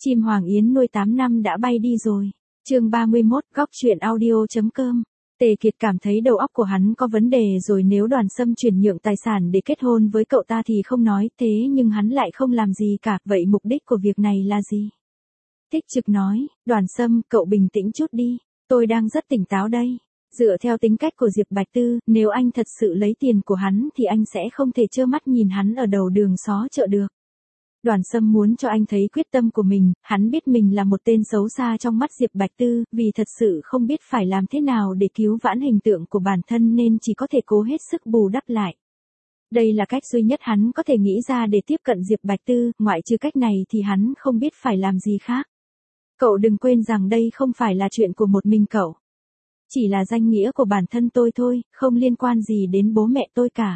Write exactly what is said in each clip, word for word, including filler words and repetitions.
Chim Hoàng Yến nuôi tám năm đã bay đi rồi. Chương ba mươi mốt, góc truyện audio.com. Tề Kiệt cảm thấy đầu óc của hắn có vấn đề rồi, nếu Đoàn Sâm chuyển nhượng tài sản để kết hôn với cậu ta thì không nói, thế nhưng hắn lại không làm gì cả, vậy mục đích của việc này là gì? Thích Trực nói, Đoàn Sâm, cậu bình tĩnh chút đi, tôi đang rất tỉnh táo đây. Dựa theo tính cách của Diệp Bạch Tư, nếu anh thật sự lấy tiền của hắn thì anh sẽ không thể trơ mắt nhìn hắn ở đầu đường xó chợ được. Đoàn Sâm muốn cho anh thấy quyết tâm của mình, hắn biết mình là một tên xấu xa trong mắt Diệp Bạch Tư, vì thật sự không biết phải làm thế nào để cứu vãn hình tượng của bản thân nên chỉ có thể cố hết sức bù đắp lại. Đây là cách duy nhất hắn có thể nghĩ ra để tiếp cận Diệp Bạch Tư, ngoại trừ cách này thì hắn không biết phải làm gì khác. Cậu đừng quên rằng đây không phải là chuyện của một mình cậu. Chỉ là danh nghĩa của bản thân tôi thôi, không liên quan gì đến bố mẹ tôi cả.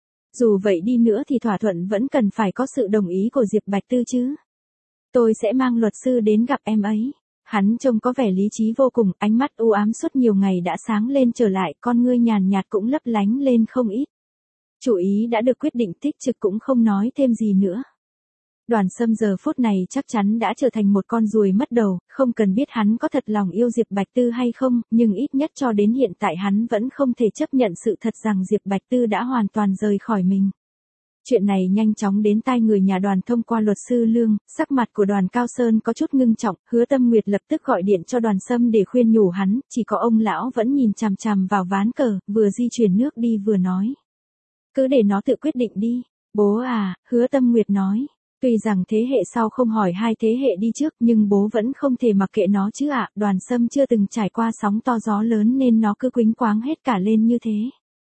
Dù vậy đi nữa thì thỏa thuận vẫn cần phải có sự đồng ý của Diệp Bạch Tư chứ. Tôi sẽ mang luật sư đến gặp em ấy. Hắn trông có vẻ lý trí vô cùng, ánh mắt u ám suốt nhiều ngày đã sáng lên trở lại, con ngươi nhàn nhạt cũng lấp lánh lên không ít. Chủ ý đã được quyết định, Thích Trực cũng không nói thêm gì nữa. Đoàn Sâm giờ phút này chắc chắn đã trở thành một con ruồi mất đầu, không cần biết hắn có thật lòng yêu Diệp Bạch Tư hay không, nhưng ít nhất cho đến hiện tại hắn vẫn không thể chấp nhận sự thật rằng Diệp Bạch Tư đã hoàn toàn rời khỏi mình. Chuyện này nhanh chóng đến tai người nhà Đoàn thông qua luật sư Lương, sắc mặt của Đoàn Cao Sơn có chút ngưng trọng, Hứa Tâm Nguyệt lập tức gọi điện cho Đoàn Sâm để khuyên nhủ hắn, chỉ có ông lão vẫn nhìn chằm chằm vào ván cờ, vừa di chuyển nước đi vừa nói. Cứ để nó tự quyết định đi, bố à, Hứa Tâm Nguyệt nói. Tuy rằng thế hệ sau không hỏi hai thế hệ đi trước nhưng bố vẫn không thể mặc kệ nó chứ ạ, Đoàn Sâm chưa từng trải qua sóng to gió lớn nên nó cứ quýnh quáng hết cả lên như thế.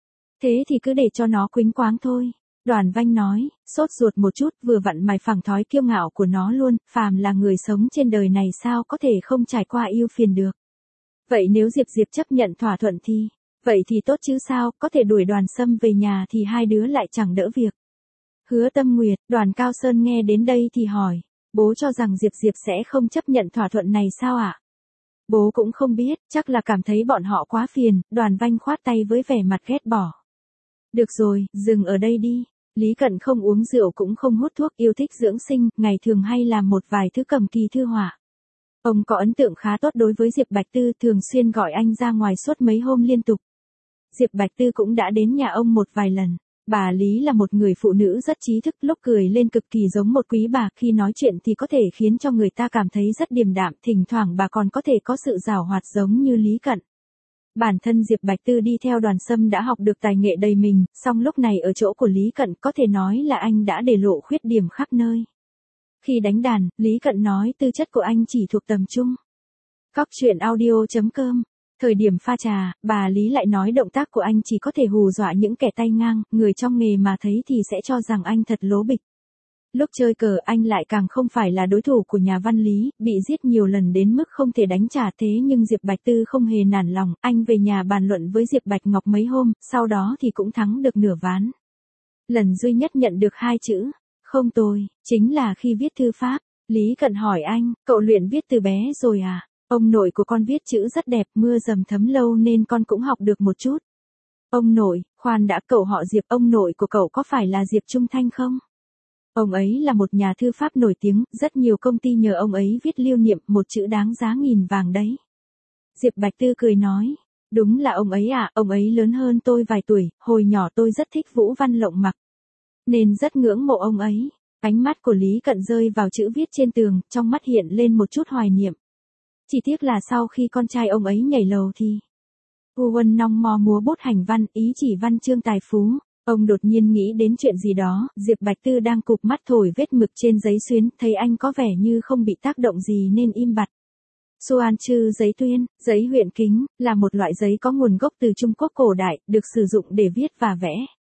Thế thì cứ để cho nó quýnh quáng thôi. Đoàn Vanh nói, sốt ruột một chút, vừa vặn mài phẳng thói kiêu ngạo của nó luôn, phàm là người sống trên đời này sao có thể không trải qua yêu phiền được. Vậy nếu Diệp Diệp chấp nhận thỏa thuận thì, vậy thì tốt chứ sao, có thể đuổi Đoàn Sâm về nhà thì hai đứa lại chẳng đỡ việc. Hứa Tâm Nguyệt, Đoàn Cao Sơn nghe đến đây thì hỏi, bố cho rằng Diệp Diệp sẽ không chấp nhận thỏa thuận này sao ạ? Bố cũng không biết, chắc là cảm thấy bọn họ quá phiền, Đoàn Vanh khoát tay với vẻ mặt ghét bỏ. Được rồi, dừng ở đây đi. Lý Cận không uống rượu cũng không hút thuốc, yêu thích dưỡng sinh, ngày thường hay làm một vài thứ cầm kỳ thư họa. Ông có ấn tượng khá tốt đối với Diệp Bạch Tư, thường xuyên gọi anh ra ngoài suốt mấy hôm liên tục. Diệp Bạch Tư cũng đã đến nhà ông một vài lần. Bà Lý là một người phụ nữ rất trí thức, lúc cười lên cực kỳ giống một quý bà, khi nói chuyện thì có thể khiến cho người ta cảm thấy rất điềm đạm, thỉnh thoảng bà còn có thể có sự giảo hoạt giống như Lý Cận. Bản thân Diệp Bạch Tư đi theo Đoàn Sâm đã học được tài nghệ đầy mình, song lúc này ở chỗ của Lý Cận có thể nói là anh đã để lộ khuyết điểm khắp nơi. Khi đánh đàn, Lý Cận nói tư chất của anh chỉ thuộc tầm trung. Góc truyện audio.com. Thời điểm pha trà, bà Lý lại nói động tác của anh chỉ có thể hù dọa những kẻ tay ngang, người trong nghề mà thấy thì sẽ cho rằng anh thật lố bịch. Lúc chơi cờ anh lại càng không phải là đối thủ của nhà văn Lý, bị giết nhiều lần đến mức không thể đánh trả, thế nhưng Diệp Bạch Tư không hề nản lòng, anh về nhà bàn luận với Diệp Bạch Ngọc mấy hôm, sau đó thì cũng thắng được nửa ván. Lần duy nhất nhận được hai chữ, không tồi, chính là khi viết thư pháp. Lý Cận hỏi anh, cậu luyện viết từ bé rồi à? Ông nội của con viết chữ rất đẹp, mưa dầm thấm lâu nên con cũng học được một chút. Ông nội, khoan đã, cậu họ Diệp, ông nội của cậu có phải là Diệp Trung Thanh không? Ông ấy là một nhà thư pháp nổi tiếng, rất nhiều công ty nhờ ông ấy viết lưu niệm, một chữ đáng giá nghìn vàng đấy. Diệp Bạch Tư cười nói, đúng là ông ấy à, ông ấy lớn hơn tôi vài tuổi, hồi nhỏ tôi rất thích Vũ Văn Lộng Mặc, nên rất ngưỡng mộ ông ấy. Ánh mắt của Lý Cận rơi vào chữ viết trên tường, trong mắt hiện lên một chút hoài niệm. Chỉ tiếc là sau khi con trai ông ấy nhảy lầu thì Vua Huân Nong mò múa bút hành văn, ý chỉ văn chương tài phú. Ông đột nhiên nghĩ đến chuyện gì đó, Diệp Bạch Tư đang cụp mắt thổi vết mực trên giấy xuyến, thấy anh có vẻ như không bị tác động gì nên im bặt. Xuan chư giấy tuyên, giấy huyện kính, là một loại giấy có nguồn gốc từ Trung Quốc cổ đại, được sử dụng để viết và vẽ.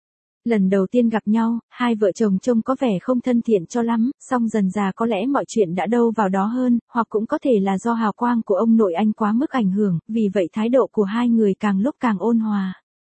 Lần đầu tiên gặp nhau, hai vợ chồng trông có vẻ không thân thiện cho lắm, song dần dà có lẽ mọi chuyện đã đâu vào đó hơn, hoặc cũng có thể là do hào quang của ông nội anh quá mức ảnh hưởng, vì vậy thái độ của hai người càng lúc càng ôn hòa.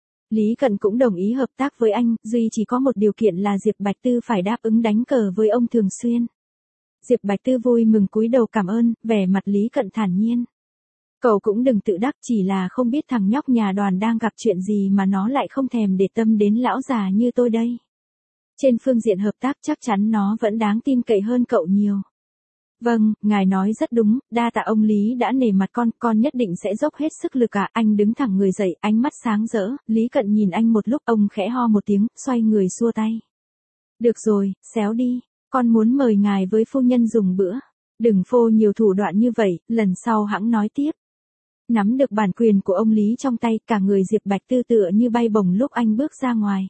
Lý Cận cũng đồng ý hợp tác với anh, duy chỉ có một điều kiện là Diệp Bạch Tư phải đáp ứng đánh cờ với ông thường xuyên. Diệp Bạch Tư vui mừng cúi đầu cảm ơn, vẻ mặt Lý Cận thản nhiên. Cậu cũng đừng tự đắc, chỉ là không biết thằng nhóc nhà Đoàn đang gặp chuyện gì mà nó lại không thèm để tâm đến lão già như tôi đây. Trên phương diện hợp tác chắc chắn nó vẫn đáng tin cậy hơn cậu nhiều. Vâng, ngài nói rất đúng, đa tạ ông Lý đã nể mặt con, con nhất định sẽ dốc hết sức lực ạ. Anh đứng thẳng người dậy, ánh mắt sáng rỡ, Lý Cận nhìn anh một lúc, ông khẽ ho một tiếng, xoay người xua tay. Được rồi, xéo đi, con muốn mời ngài với phu nhân dùng bữa. Đừng phô nhiều thủ đoạn như vậy, lần sau hẵng nói tiếp. Nắm được bản quyền của ông Lý trong tay, cả người Diệp Bạch Tư tựa như bay bổng lúc anh bước ra ngoài.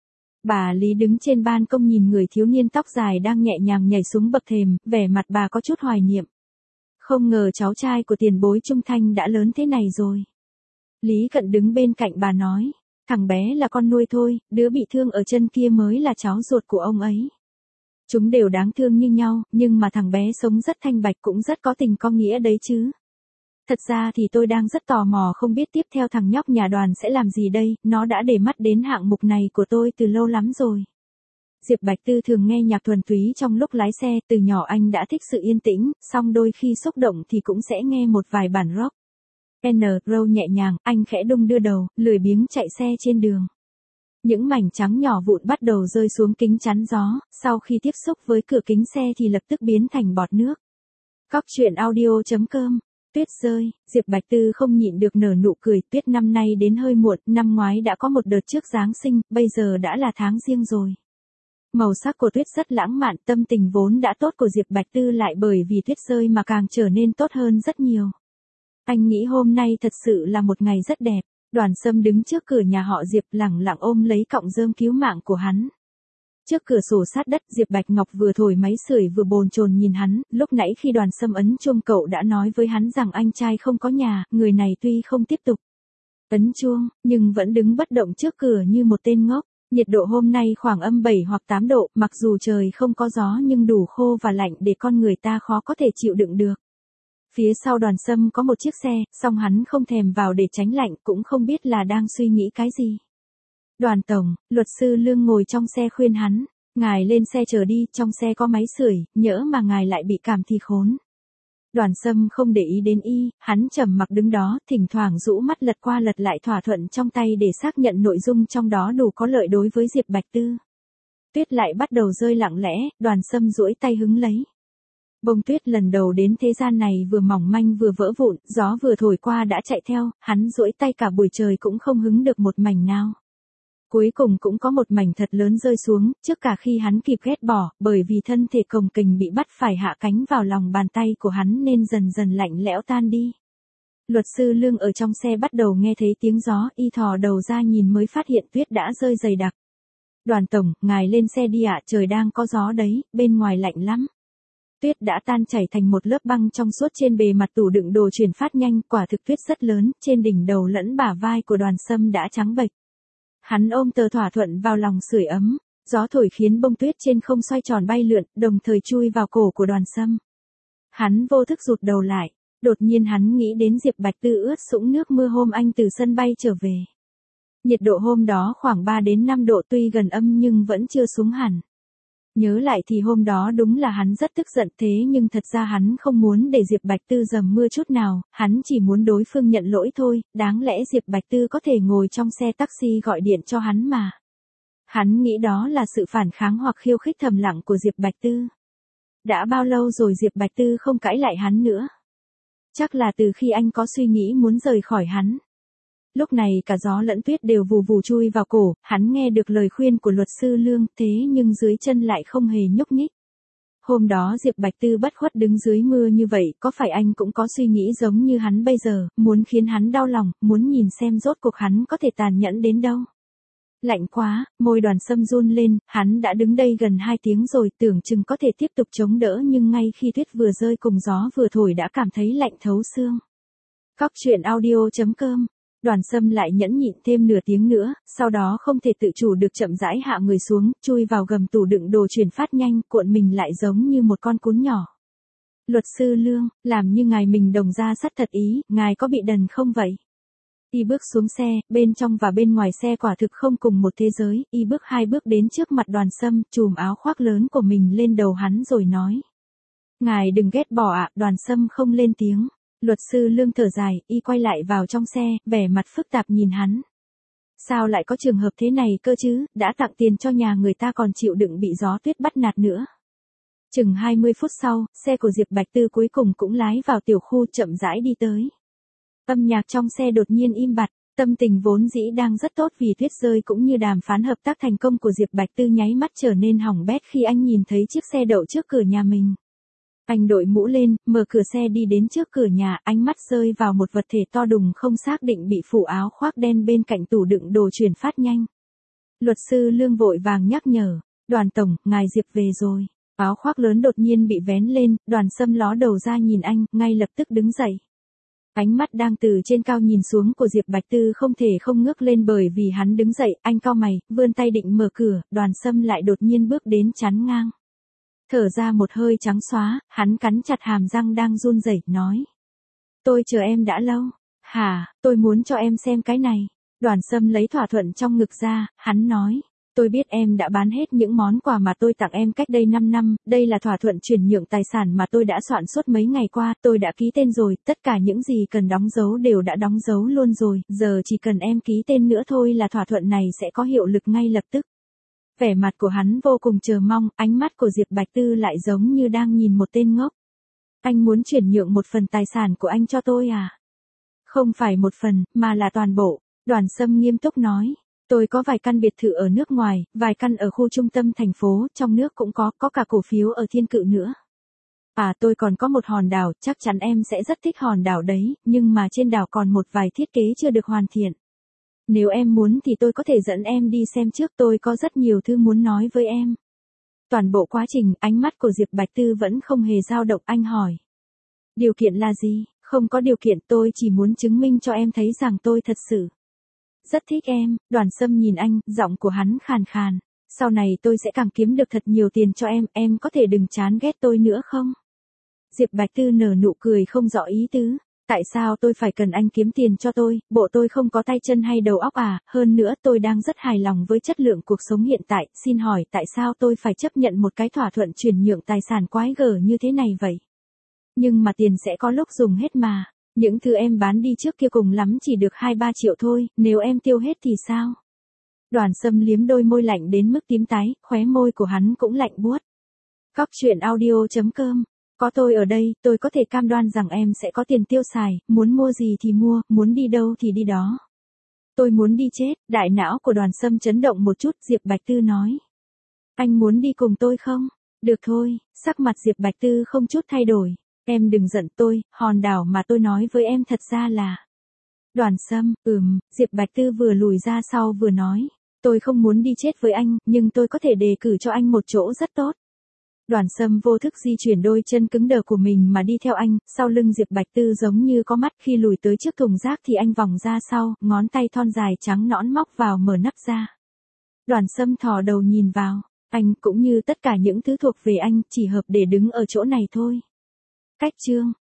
Bà Lý đứng trên ban công nhìn người thiếu niên tóc dài đang nhẹ nhàng nhảy xuống bậc thềm, vẻ mặt bà có chút hoài niệm. Không ngờ cháu trai của tiền bối Trung Thanh đã lớn thế này rồi. Lý Cận đứng bên cạnh bà nói, thằng bé là con nuôi thôi, đứa bị thương ở chân kia mới là cháu ruột của ông ấy. Chúng đều đáng thương như nhau, nhưng mà thằng bé sống rất thanh bạch cũng rất có tình có nghĩa đấy chứ. Thật ra thì tôi đang rất tò mò không biết tiếp theo thằng nhóc nhà Đoàn sẽ làm gì đây, nó đã để mắt đến hạng mục này của tôi từ lâu lắm rồi. Diệp Bạch Tư thường nghe nhạc thuần túy trong lúc lái xe, từ nhỏ anh đã thích sự yên tĩnh, song đôi khi xúc động thì cũng sẽ nghe một vài bản rock. N. Row nhẹ nhàng, anh khẽ đung đưa đầu, lười biếng chạy xe trên đường. Những mảnh trắng nhỏ vụn bắt đầu rơi xuống kính chắn gió, sau khi tiếp xúc với cửa kính xe thì lập tức biến thành bọt nước. Cóc truyện audio chấm com. Tuyết rơi, Diệp Bạch Tư không nhịn được nở nụ cười, tuyết năm nay đến hơi muộn, năm ngoái đã có một đợt trước Giáng sinh, bây giờ đã là tháng riêng rồi. Màu sắc của tuyết rất lãng mạn, tâm tình vốn đã tốt của Diệp Bạch Tư lại bởi vì tuyết rơi mà càng trở nên tốt hơn rất nhiều. Anh nghĩ hôm nay thật sự là một ngày rất đẹp. Đoàn Sâm đứng trước cửa nhà họ Diệp lẳng lặng ôm lấy cọng rơm cứu mạng của hắn. Trước cửa sổ sát đất, Diệp Bạch Ngọc vừa thổi máy sưởi vừa bồn chồn nhìn hắn, lúc nãy khi Đoàn Sâm ấn chuông cậu đã nói với hắn rằng anh trai không có nhà, người này tuy không tiếp tục ấn chuông, nhưng vẫn đứng bất động trước cửa như một tên ngốc. Nhiệt độ hôm nay khoảng âm bảy hoặc tám độ, mặc dù trời không có gió nhưng đủ khô và lạnh để con người ta khó có thể chịu đựng được. Phía sau Đoàn Sâm có một chiếc xe, song hắn không thèm vào để tránh lạnh, cũng không biết là đang suy nghĩ cái gì. Đoàn tổng, luật sư Lương ngồi trong xe khuyên hắn, ngài lên xe chờ đi, trong xe có máy sưởi, nhỡ mà ngài lại bị cảm thì khốn. Đoàn Sâm không để ý đến y, hắn trầm mặc đứng đó, thỉnh thoảng rũ mắt lật qua lật lại thỏa thuận trong tay để xác nhận nội dung trong đó đủ có lợi đối với Diệp Bạch Tư. Tuyết lại bắt đầu rơi lặng lẽ, Đoàn Sâm duỗi tay hứng lấy. Bông tuyết lần đầu đến thế gian này vừa mỏng manh vừa vỡ vụn, gió vừa thổi qua đã chạy theo, hắn duỗi tay cả buổi trời cũng không hứng được một mảnh nào. Cuối cùng cũng có một mảnh thật lớn rơi xuống, trước cả khi hắn kịp ghét bỏ, bởi vì thân thể cồng kềnh bị bắt phải hạ cánh vào lòng bàn tay của hắn nên dần dần lạnh lẽo tan đi. Luật sư Lương ở trong xe bắt đầu nghe thấy tiếng gió, y thò đầu ra nhìn mới phát hiện tuyết đã rơi dày đặc. Đoàn tổng, ngài lên xe đi ạ, trời đang có gió đấy, bên ngoài lạnh lắm. Tuyết đã tan chảy thành một lớp băng trong suốt trên bề mặt tủ đựng đồ chuyển phát nhanh, quả thực tuyết rất lớn, trên đỉnh đầu lẫn bả vai của Đoàn Sâm đã trắng bệch. Hắn ôm tờ thỏa thuận vào lòng sưởi ấm, gió thổi khiến bông tuyết trên không xoay tròn bay lượn, đồng thời chui vào cổ của Đoàn Sâm. Hắn vô thức rụt đầu lại, đột nhiên hắn nghĩ đến Diệp Bạch Tư ướt sũng nước mưa hôm anh từ sân bay trở về. Nhiệt độ hôm đó khoảng ba đến năm độ, tuy gần âm nhưng vẫn chưa xuống hẳn. Nhớ lại thì hôm đó đúng là hắn rất tức giận, thế nhưng thật ra hắn không muốn để Diệp Bạch Tư dầm mưa chút nào, hắn chỉ muốn đối phương nhận lỗi thôi, đáng lẽ Diệp Bạch Tư có thể ngồi trong xe taxi gọi điện cho hắn mà. Hắn nghĩ đó là sự phản kháng hoặc khiêu khích thầm lặng của Diệp Bạch Tư. Đã bao lâu rồi Diệp Bạch Tư không cãi lại hắn nữa? Chắc là từ khi anh có suy nghĩ muốn rời khỏi hắn. Lúc này cả gió lẫn tuyết đều vù vù chui vào cổ, hắn nghe được lời khuyên của luật sư Lương, thế nhưng dưới chân lại không hề nhúc nhích. Hôm đó Diệp Bạch Tư bất khuất đứng dưới mưa như vậy, có phải anh cũng có suy nghĩ giống như hắn bây giờ, muốn khiến hắn đau lòng, muốn nhìn xem rốt cuộc hắn có thể tàn nhẫn đến đâu. Lạnh quá, môi Đoàn Sâm run lên, hắn đã đứng đây gần hai tiếng rồi, tưởng chừng có thể tiếp tục chống đỡ nhưng ngay khi tuyết vừa rơi cùng gió vừa thổi đã cảm thấy lạnh thấu xương. Cóc truyện audio chấm com. Đoàn Sâm lại nhẫn nhịn thêm nửa tiếng nữa, sau đó không thể tự chủ được chậm rãi hạ người xuống, chui vào gầm tủ đựng đồ chuyển phát nhanh, cuộn mình lại giống như một con cún nhỏ. Luật sư Lương, làm như ngài mình đồng ra sắt thật ý, ngài có bị đần không vậy? Y bước xuống xe, bên trong và bên ngoài xe quả thực không cùng một thế giới, y bước hai bước đến trước mặt Đoàn Sâm, chùm áo khoác lớn của mình lên đầu hắn rồi nói. Ngài đừng ghét bỏ ạ, Đoàn Sâm không lên tiếng. Luật sư Lương thở dài, y quay lại vào trong xe, vẻ mặt phức tạp nhìn hắn. Sao lại có trường hợp thế này cơ chứ, đã tặng tiền cho nhà người ta còn chịu đựng bị gió tuyết bắt nạt nữa. Chừng hai mươi phút sau, xe của Diệp Bạch Tư cuối cùng cũng lái vào tiểu khu chậm rãi đi tới. Âm nhạc trong xe đột nhiên im bặt, tâm tình vốn dĩ đang rất tốt vì tuyết rơi cũng như đàm phán hợp tác thành công của Diệp Bạch Tư nháy mắt trở nên hỏng bét khi anh nhìn thấy chiếc xe đậu trước cửa nhà mình. Anh đội mũ lên, mở cửa xe đi đến trước cửa nhà, ánh mắt rơi vào một vật thể to đùng không xác định bị phủ áo khoác đen bên cạnh tủ đựng đồ chuyển phát nhanh. Luật sư Lương vội vàng nhắc nhở, Đoàn tổng, ngài Diệp về rồi. Áo khoác lớn đột nhiên bị vén lên, Đoàn Sâm ló đầu ra nhìn anh, ngay lập tức đứng dậy. Ánh mắt đang từ trên cao nhìn xuống của Diệp Bạch Tư không thể không ngước lên bởi vì hắn đứng dậy, anh cau mày, vươn tay định mở cửa, Đoàn Sâm lại đột nhiên bước đến chắn ngang. Thở ra một hơi trắng xóa, hắn cắn chặt hàm răng đang run rẩy, nói. Tôi chờ em đã lâu. Hả, tôi muốn cho em xem cái này. Đoàn Sâm lấy thỏa thuận trong ngực ra, hắn nói. Tôi biết em đã bán hết những món quà mà tôi tặng em cách đây năm năm, đây là thỏa thuận chuyển nhượng tài sản mà tôi đã soạn suốt mấy ngày qua, tôi đã ký tên rồi, tất cả những gì cần đóng dấu đều đã đóng dấu luôn rồi, giờ chỉ cần em ký tên nữa thôi là thỏa thuận này sẽ có hiệu lực ngay lập tức. Vẻ mặt của hắn vô cùng chờ mong, ánh mắt của Diệp Bạch Tư lại giống như đang nhìn một tên ngốc. Anh muốn chuyển nhượng một phần tài sản của anh cho tôi à? Không phải một phần, mà là toàn bộ, Đoàn Sâm nghiêm túc nói. Tôi có vài căn biệt thự ở nước ngoài, vài căn ở khu trung tâm thành phố, trong nước cũng có, có cả cổ phiếu ở Thiên Cự nữa. À tôi còn có một hòn đảo, chắc chắn em sẽ rất thích hòn đảo đấy, nhưng mà trên đảo còn một vài thiết kế chưa được hoàn thiện. Nếu em muốn thì tôi có thể dẫn em đi xem trước, tôi có rất nhiều thứ muốn nói với em. Toàn bộ quá trình, ánh mắt của Diệp Bạch Tư vẫn không hề dao động, anh hỏi. Điều kiện là gì? Không có điều kiện, tôi chỉ muốn chứng minh cho em thấy rằng tôi thật sự rất thích em. Đoàn Sâm nhìn anh, giọng của hắn khàn khàn. Sau này tôi sẽ càng kiếm được thật nhiều tiền cho em, em có thể đừng chán ghét tôi nữa không? Diệp Bạch Tư nở nụ cười không rõ ý tứ. Tại sao tôi phải cần anh kiếm tiền cho tôi, bộ tôi không có tay chân hay đầu óc à, hơn nữa tôi đang rất hài lòng với chất lượng cuộc sống hiện tại, xin hỏi tại sao tôi phải chấp nhận một cái thỏa thuận chuyển nhượng tài sản quái gở như thế này vậy? Nhưng mà tiền sẽ có lúc dùng hết mà, những thứ em bán đi trước kia cùng lắm chỉ được hai ba triệu thôi, nếu em tiêu hết thì sao? Đoàn Sâm liếm đôi môi lạnh đến mức tím tái, khóe môi của hắn cũng lạnh buốt. Cóc truyện audio chấm com. Có tôi ở đây, tôi có thể cam đoan rằng em sẽ có tiền tiêu xài, muốn mua gì thì mua, muốn đi đâu thì đi đó. Tôi muốn đi chết, đại não của Đoàn Sâm chấn động một chút, Diệp Bạch Tư nói. Anh muốn đi cùng tôi không? Được thôi, sắc mặt Diệp Bạch Tư không chút thay đổi. Em đừng giận tôi, hòn đảo mà tôi nói với em thật ra là. Đoàn Sâm, ừm, Diệp Bạch Tư vừa lùi ra sau vừa nói. Tôi không muốn đi chết với anh, nhưng tôi có thể đề cử cho anh một chỗ rất tốt. Đoàn Sâm vô thức di chuyển đôi chân cứng đờ của mình mà đi theo anh, sau lưng Diệp Bạch Tư giống như có mắt, khi lùi tới trước thùng rác thì anh vòng ra sau, ngón tay thon dài trắng nõn móc vào mở nắp ra. Đoàn Sâm thò đầu nhìn vào, anh cũng như tất cả những thứ thuộc về anh, chỉ hợp để đứng ở chỗ này thôi. Cách chương